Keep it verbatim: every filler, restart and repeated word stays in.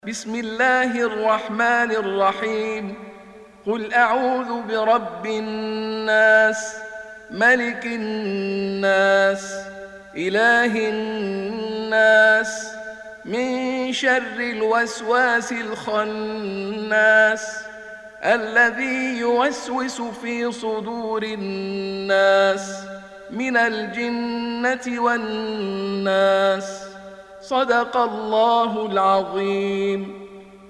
بسم الله الرحمن الرحيم. قل أعوذ برب الناس، ملك الناس، إله الناس، من شر الوسواس الخناس الذي يوسوس في صدور الناس من الجنة والناس. صدق الله العظيم.